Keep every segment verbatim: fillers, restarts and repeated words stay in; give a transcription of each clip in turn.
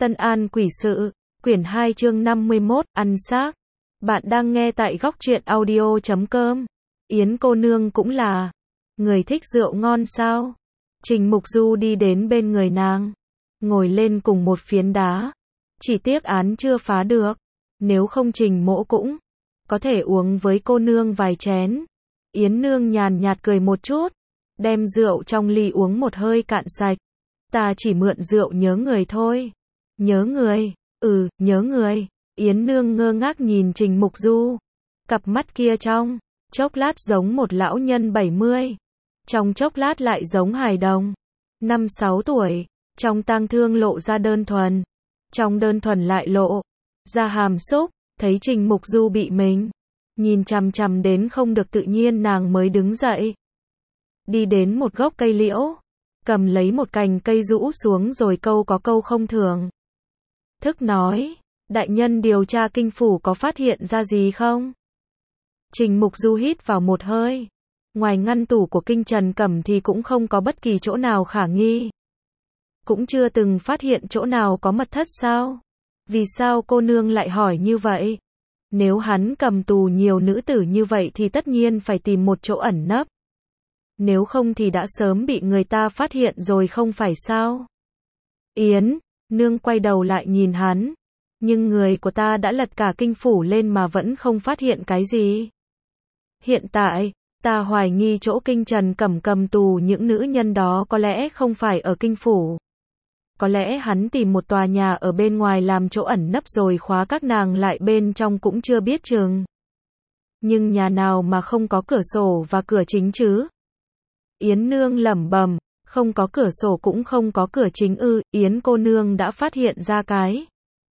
Tân An Quỷ Sự, quyển hai chương năm mươi mốt, ăn xác. Bạn đang nghe tại góc truyện audio chấm com. Yến cô nương cũng là người thích rượu ngon sao? Trình Mục Du đi đến bên người nàng, ngồi lên cùng một phiến đá. Chỉ tiếc án chưa phá được, nếu không Trình Mỗ cũng có thể uống với cô nương vài chén. Yến nương nhàn nhạt cười một chút, đem rượu trong ly uống một hơi cạn sạch. Ta chỉ mượn rượu nhớ người thôi. Nhớ người? Ừ, nhớ người. Yến nương ngơ ngác nhìn Trình Mục Du. Cặp mắt kia trong chốc lát giống một lão nhân bảy mươi, trong chốc lát lại giống hài đồng năm sáu tuổi, trong tang thương lộ ra đơn thuần, trong đơn thuần lại lộ ra hàm xúc. Thấy Trình Mục Du bị mình nhìn chằm chằm đến không được tự nhiên, nàng mới đứng dậy, đi đến một gốc cây liễu, cầm lấy một cành cây rũ xuống rồi câu có câu không thường thức nói: đại nhân điều tra kinh phủ có phát hiện ra gì không? Trình Mục Du hít vào một hơi. Ngoài ngăn tủ của Kinh Trần Cẩm thì cũng không có bất kỳ chỗ nào khả nghi. Cũng chưa từng phát hiện chỗ nào có mật thất sao? Vì sao cô nương lại hỏi như vậy? Nếu hắn cầm tù nhiều nữ tử như vậy thì tất nhiên phải tìm một chỗ ẩn nấp. Nếu không thì đã sớm bị người ta phát hiện rồi không phải sao? Yến nương quay đầu lại nhìn hắn. Nhưng người của ta đã lật cả kinh phủ lên mà vẫn không phát hiện cái gì. Hiện tại, ta hoài nghi chỗ Kinh Trần Cẩm cầm tù những nữ nhân đó có lẽ không phải ở kinh phủ. Có lẽ hắn tìm một tòa nhà ở bên ngoài làm chỗ ẩn nấp rồi khóa các nàng lại bên trong cũng chưa biết chừng. Nhưng nhà nào mà không có cửa sổ và cửa chính chứ? Yến nương lẩm bẩm, không có cửa sổ cũng không có cửa chính ư? Yến cô nương đã phát hiện ra cái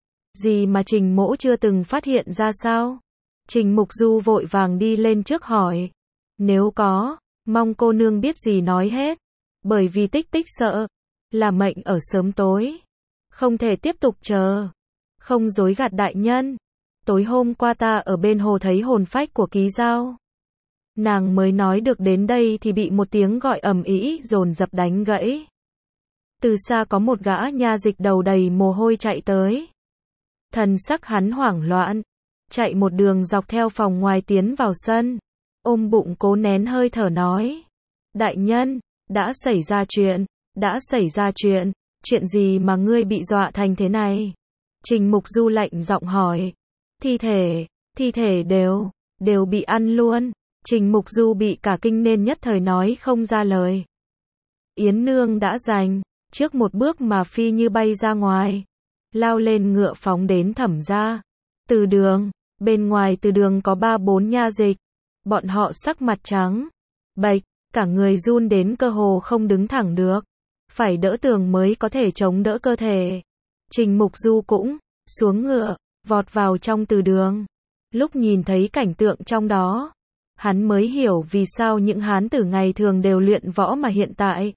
gì mà Trình Mỗ chưa từng phát hiện ra sao? Trình Mục Du vội vàng đi lên trước hỏi. Nếu có, mong cô nương biết gì nói hết. Bởi vì tích tích sợ là mệnh ở sớm tối, không thể tiếp tục chờ. Không dối gạt đại nhân, tối hôm qua ta ở bên hồ thấy hồn phách của Ký Giao. Nàng mới nói được đến đây thì bị một tiếng gọi ầm ĩ dồn dập đánh gãy. Từ xa có một gã nha dịch đầu đầy mồ hôi chạy tới. Thần sắc hắn hoảng loạn, chạy một đường dọc theo phòng ngoài tiến vào sân, ôm bụng cố nén hơi thở nói: đại nhân, đã xảy ra chuyện, đã xảy ra chuyện, chuyện gì mà ngươi bị dọa thành thế này? Trình Mục Du lạnh giọng hỏi. Thi thể, thi thể đều, đều bị ăn luôn. Trình Mục Du bị cả kinh nên nhất thời nói không ra lời. Yến nương đã giành trước một bước mà phi như bay ra ngoài, lao lên ngựa phóng đến Thẩm gia. Từ đường, bên ngoài từ đường có ba bốn nha dịch, bọn họ sắc mặt trắng bệch, cả người run đến cơ hồ không đứng thẳng được, phải đỡ tường mới có thể chống đỡ cơ thể. Trình Mục Du cũng xuống ngựa, vọt vào trong từ đường. Lúc nhìn thấy cảnh tượng trong đó, hắn mới hiểu vì sao những hán tử ngày thường đều luyện võ mà hiện tại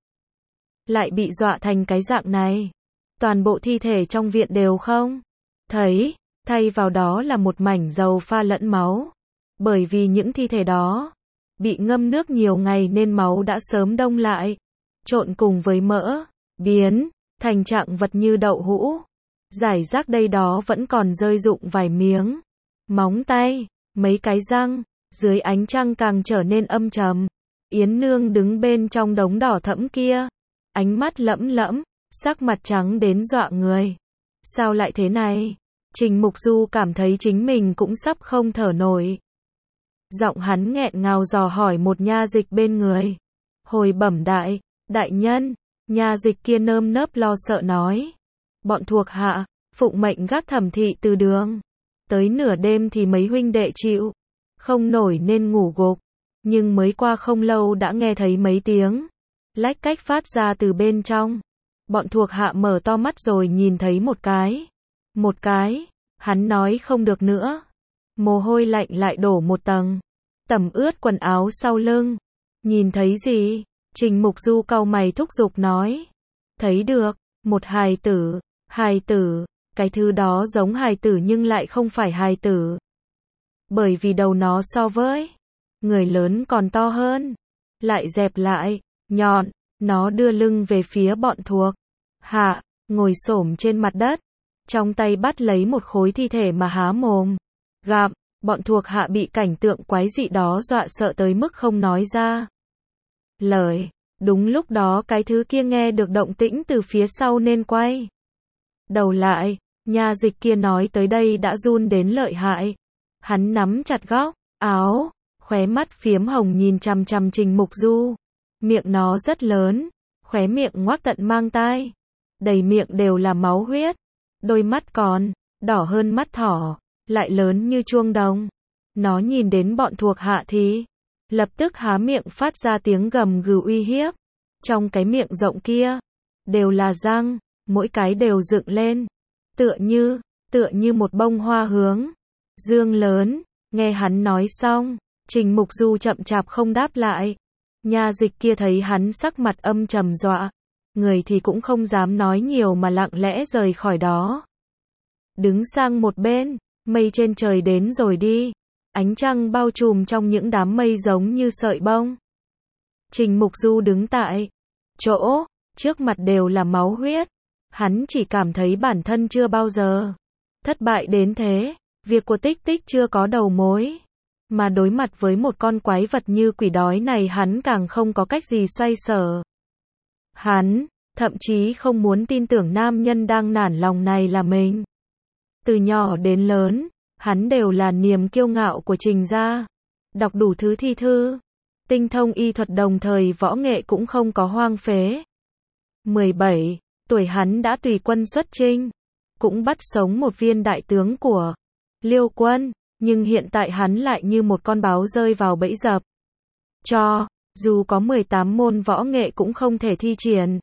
lại bị dọa thành cái dạng này. Toàn bộ thi thể trong viện đều không thấy, thay vào đó là một mảnh dầu pha lẫn máu. Bởi vì những thi thể đó bị ngâm nước nhiều ngày nên máu đã sớm đông lại, trộn cùng với mỡ, biến thành trạng vật như đậu hũ. Giải rác đây đó vẫn còn rơi rụng vài miếng móng tay, mấy cái răng. Dưới ánh trăng càng trở nên âm trầm. Yến nương đứng bên trong đống đỏ thẫm kia, ánh mắt lẫm lẫm, sắc mặt trắng đến dọa người. Sao lại thế này? Trình Mục Du cảm thấy chính mình cũng sắp không thở nổi. Giọng hắn nghẹn ngào dò hỏi một nha dịch bên người. Hồi bẩm đại, đại nhân. Nha dịch kia nơm nớp lo sợ nói. Bọn thuộc hạ phụng mệnh gác Thẩm thị từ đường. Tới nửa đêm thì mấy huynh đệ chịu không nổi nên ngủ gục. Nhưng mới qua không lâu đã nghe thấy mấy tiếng lách cách phát ra từ bên trong. Bọn thuộc hạ mở to mắt rồi nhìn thấy một cái. Một cái, hắn nói không được nữa. Mồ hôi lạnh lại đổ một tầng, tẩm ướt quần áo sau lưng. Nhìn thấy gì? Trình Mục Du cau mày thúc giục nói. Thấy được, một hài tử, hài tử, cái thứ đó giống hài tử nhưng lại không phải hài tử. Bởi vì đầu nó so với người lớn còn to hơn, lại dẹp lại, nhọn. Nó đưa lưng về phía bọn thuộc hạ, ngồi xổm trên mặt đất, trong tay bắt lấy một khối thi thể mà há mồm gặm. Bọn thuộc hạ bị cảnh tượng quái dị đó dọa sợ tới mức không nói ra lời. Đúng lúc đó cái thứ kia nghe được động tĩnh từ phía sau nên quay đầu lại. Nha dịch kia nói tới đây đã run đến lợi hại. Hắn nắm chặt góc áo, khóe mắt phiếm hồng nhìn chằm chằm Trình Mục Du. Miệng nó rất lớn, khóe miệng ngoác tận mang tai, đầy miệng đều là máu huyết. Đôi mắt còn đỏ hơn mắt thỏ, lại lớn như chuông đồng. Nó nhìn đến bọn thuộc hạ thì lập tức há miệng phát ra tiếng gầm gừ uy hiếp. Trong cái miệng rộng kia đều là răng, mỗi cái đều dựng lên, tựa như tựa như một bông hoa hướng dương lớn. Nghe hắn nói xong, Trình Mục Du chậm chạp không đáp lại. Nha dịch kia thấy hắn sắc mặt âm trầm dọa người thì cũng không dám nói nhiều mà lặng lẽ rời khỏi đó. Đứng sang một bên, mây trên trời đến rồi đi. Ánh trăng bao trùm trong những đám mây giống như sợi bông. Trình Mục Du đứng tại chỗ, trước mặt đều là máu huyết. Hắn chỉ cảm thấy bản thân chưa bao giờ thất bại đến thế. Việc của Tích Tích chưa có đầu mối, mà đối mặt với một con quái vật như quỷ đói này hắn càng không có cách gì xoay sở. Hắn thậm chí không muốn tin tưởng nam nhân đang nản lòng này là mình. Từ nhỏ đến lớn, hắn đều là niềm kiêu ngạo của Trình gia. Đọc đủ thứ thi thư, tinh thông y thuật đồng thời võ nghệ cũng không có hoang phế. mười bảy tuổi hắn đã tùy quân xuất chinh, cũng bắt sống một viên đại tướng của Liêu quân, nhưng hiện tại hắn lại như một con báo rơi vào bẫy dập. Cho dù có mười tám môn võ nghệ cũng không thể thi triển,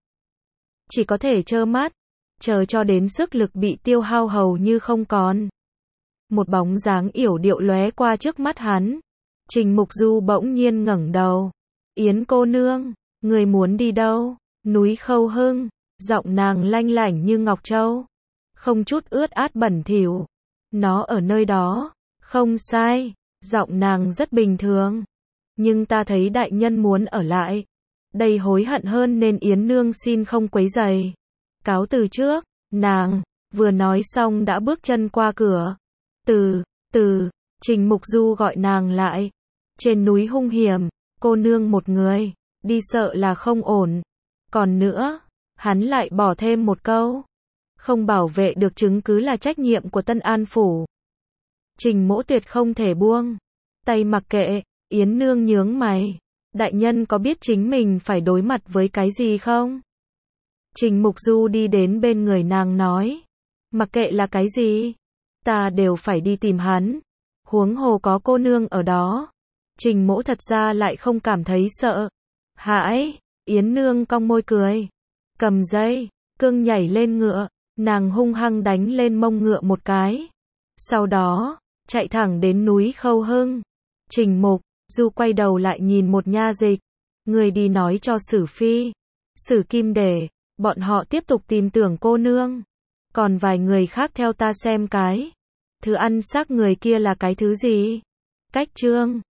chỉ có thể trơ mắt chờ cho đến sức lực bị tiêu hao hầu như không còn. Một bóng dáng yểu điệu lóe qua trước mắt hắn. Trình Mục Du bỗng nhiên ngẩng đầu. Yến cô nương, người muốn đi đâu? Núi Khâu Hưng. Giọng nàng lanh lảnh như ngọc châu, không chút ướt át bẩn thỉu. Nó ở nơi đó. Không sai, giọng nàng rất bình thường. Nhưng ta thấy đại nhân muốn ở lại. Đây hối hận hơn nên Yến nương xin không quấy rầy. Cáo từ trước. Nàng vừa nói xong đã bước chân qua cửa. Từ, từ, Trình Mục Du gọi nàng lại. Trên núi hung hiểm, cô nương một người, đi sợ là không ổn. Còn nữa, hắn lại bỏ thêm một câu. Không bảo vệ được chứng cứ là trách nhiệm của Tân An Phủ. Trình Mỗ tuyệt không thể buông tay mặc kệ. Yến nương nhướng mày. Đại nhân có biết chính mình phải đối mặt với cái gì không? Trình Mục Du đi đến bên người nàng nói. Mặc kệ là cái gì, ta đều phải đi tìm hắn. Huống hồ có cô nương ở đó. Trình Mỗ thật ra lại không cảm thấy sợ hãi. Yến nương cong môi cười, cầm dây cương nhảy lên ngựa. Nàng hung hăng đánh lên mông ngựa một cái, sau đó chạy thẳng đến núi Khâu Hưng. Trình Mục Du quay đầu lại nhìn một nha dịch. Người đi nói cho Sử Phi, Sử Kim để bọn họ tiếp tục tìm tưởng cô nương. Còn vài người khác theo ta xem cái thứ ăn xác người kia là cái thứ gì. Cách chương